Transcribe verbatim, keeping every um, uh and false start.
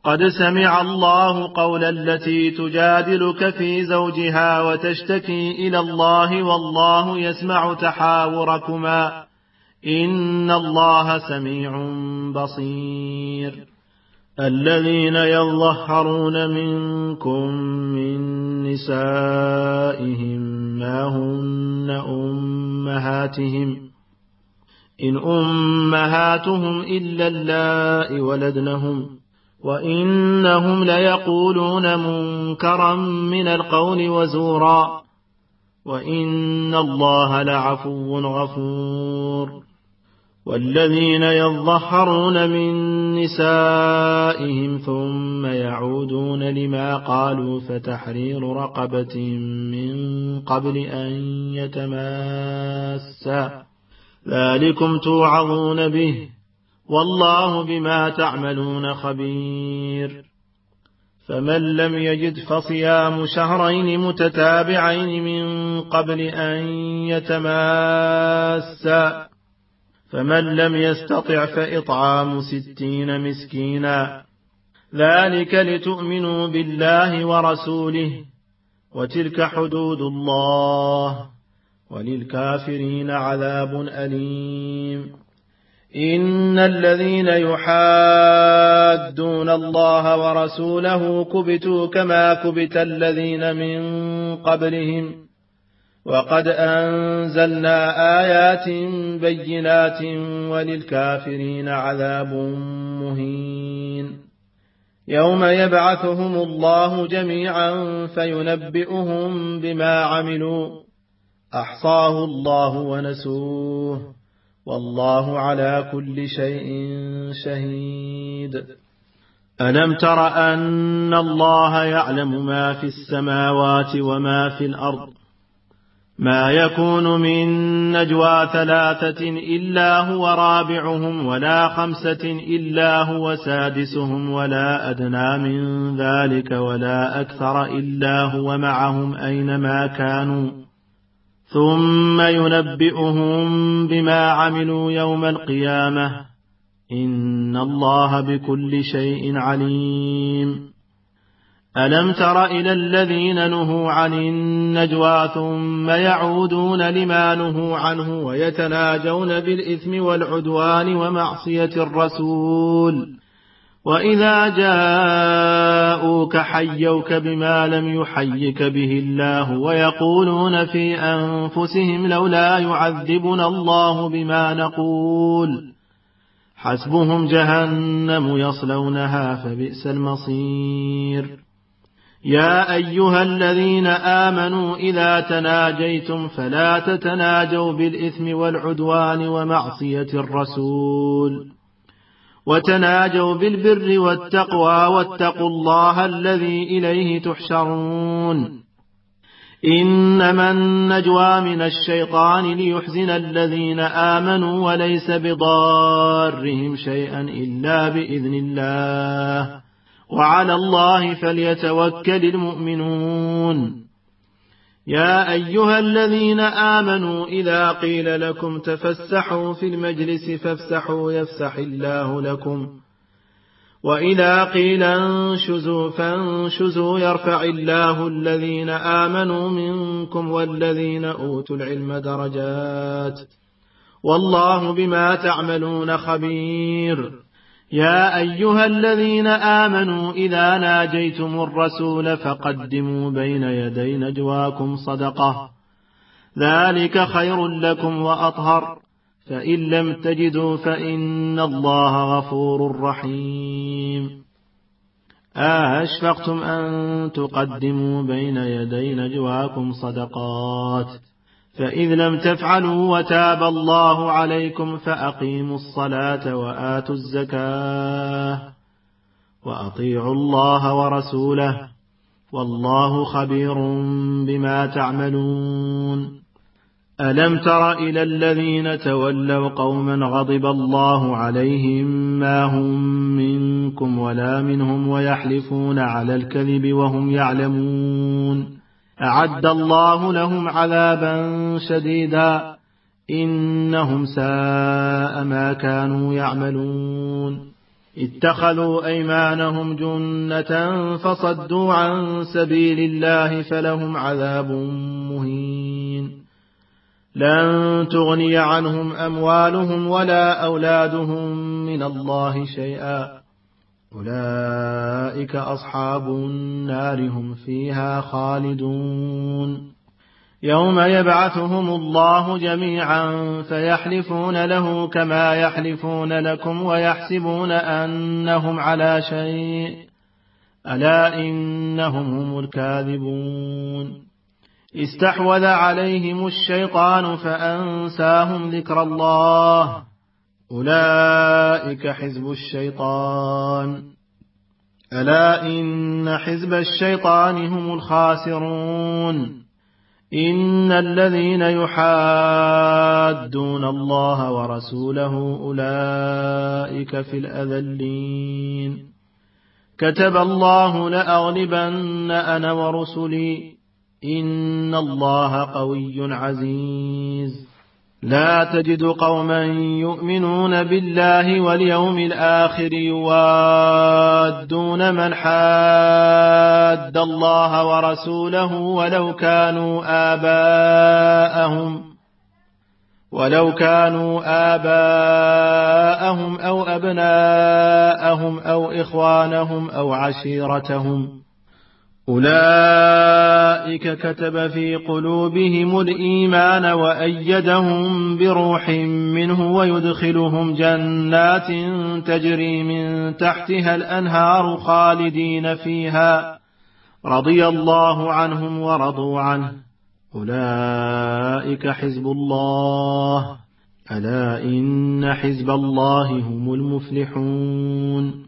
قد سمع الله قول التي تجادلك في زوجها وتشتكي إلى الله والله يسمع تحاوركما إن الله سميع بصير. الذين يظهرون منكم من نسائهم ما هن أمهاتهم إن أمهاتهم إلا اللائي ولدنهم وإنهم ليقولون منكرا من القول وزورا وإن الله لعفو غفور. والذين يظهرون من نسائهم ثم يعودون لما قالوا فتحرير رقبة من قبل أن يتماسا ذلكم توعظون به والله بما تعملون خبير. فمن لم يجد فصيام شهرين متتابعين من قبل أن يتماسا فمن لم يستطع فإطعام ستين مسكينا ذلك لتؤمنوا بالله ورسوله وتلك حدود الله وللكافرين عذاب أليم. إن الذين يحادون الله ورسوله كبتوا كما كبت الذين من قبلهم وقد أنزلنا آيات بينات وللكافرين عذاب مهين. يوم يبعثهم الله جميعا فينبئهم بما عملوا أحصاه الله ونسوه والله على كل شيء شهيد. ألم تر أن الله يعلم ما في السماوات وما في الأرض ما يكون من نجوى ثلاثة إلا هو رابعهم ولا خمسة إلا هو سادسهم ولا أدنى من ذلك ولا أكثر إلا هو معهم أينما كانوا ثم ينبئهم بما عملوا يوم القيامة إن الله بكل شيء عليم. ألم تر إلى الذين نهوا عن النجوى ثم يعودون لما نهوا عنه ويتناجون بالإثم والعدوان ومعصية الرسول وإذا جاءوك حيوك بما لم يحيك به الله ويقولون في أنفسهم لولا يعذبنا الله بما نقول حسبهم جهنم يصلونها فبئس المصير. يا أيها الذين آمنوا إذا تناجيتم فلا تتناجوا بالإثم والعدوان ومعصية الرسول وتناجوا بالبر والتقوى واتقوا الله الذي إليه تحشرون. إنما النجوى من الشيطان ليحزن الذين آمنوا وليس بضارهم شيئا إلا بإذن الله وعلى الله فليتوكل المؤمنون. يا أيها الذين آمنوا إذا قيل لكم تفسحوا في المجلس فافسحوا يفسح الله لكم وإذا قيل انشزوا فانشزوا يرفع الله الذين آمنوا منكم والذين أوتوا العلم درجات والله بما تعملون خبير. يا أيها الذين آمنوا إذا ناجيتم الرسول فقدموا بين يدي نجواكم صدقة ذلك خير لكم وأطهر فإن لم تجدوا فإن الله غفور رحيم. أشفقتم أن تقدموا بين يدي نجواكم صدقات فإذ لم تفعلوا وتاب الله عليكم فأقيموا الصلاة وآتوا الزكاة وأطيعوا الله ورسوله والله خبير بما تعملون. ألم تر إلى الذين تولوا قوما غضب الله عليهم ما هم منكم ولا منهم ويحلفون على الكذب وهم يعلمون أعد الله لهم عذابا شديدا إنهم ساء ما كانوا يعملون. اتخذوا أيمانهم جنة فصدوا عن سبيل الله فلهم عذاب مهين لن تغني عنهم أموالهم ولا أولادهم من الله شيئا أولئك أصحاب النار هم فيها خالدون يوم يبعثهم الله جميعا فيحلفون له كما يحلفون لكم ويحسبون أنهم على شيء ألا إنهم هم الكاذبون استحوذ عليهم الشيطان فأنساهم ذكر الله أولئك حزب الشيطان ألا إن حزب الشيطان هم الخاسرون إن الذين يحادون الله ورسوله أولئك في الأذلين كتب الله لأغلبن أنا ورسلي إن الله قوي عزيز لا تجد قوما يؤمنون بالله واليوم الآخر يوادون من حاد الله ورسوله ولو كانوا آباءهم ولو كانوا آباءهم أو أبناءهم أو إخوانهم أو عشيرتهم أولئك كتب في قلوبهم الإيمان وأيدهم بروح منه ويدخلهم جنات تجري من تحتها الأنهار خالدين فيها رضي الله عنهم ورضوا عنه أولئك حزب الله ألا إن حزب الله هم المفلحون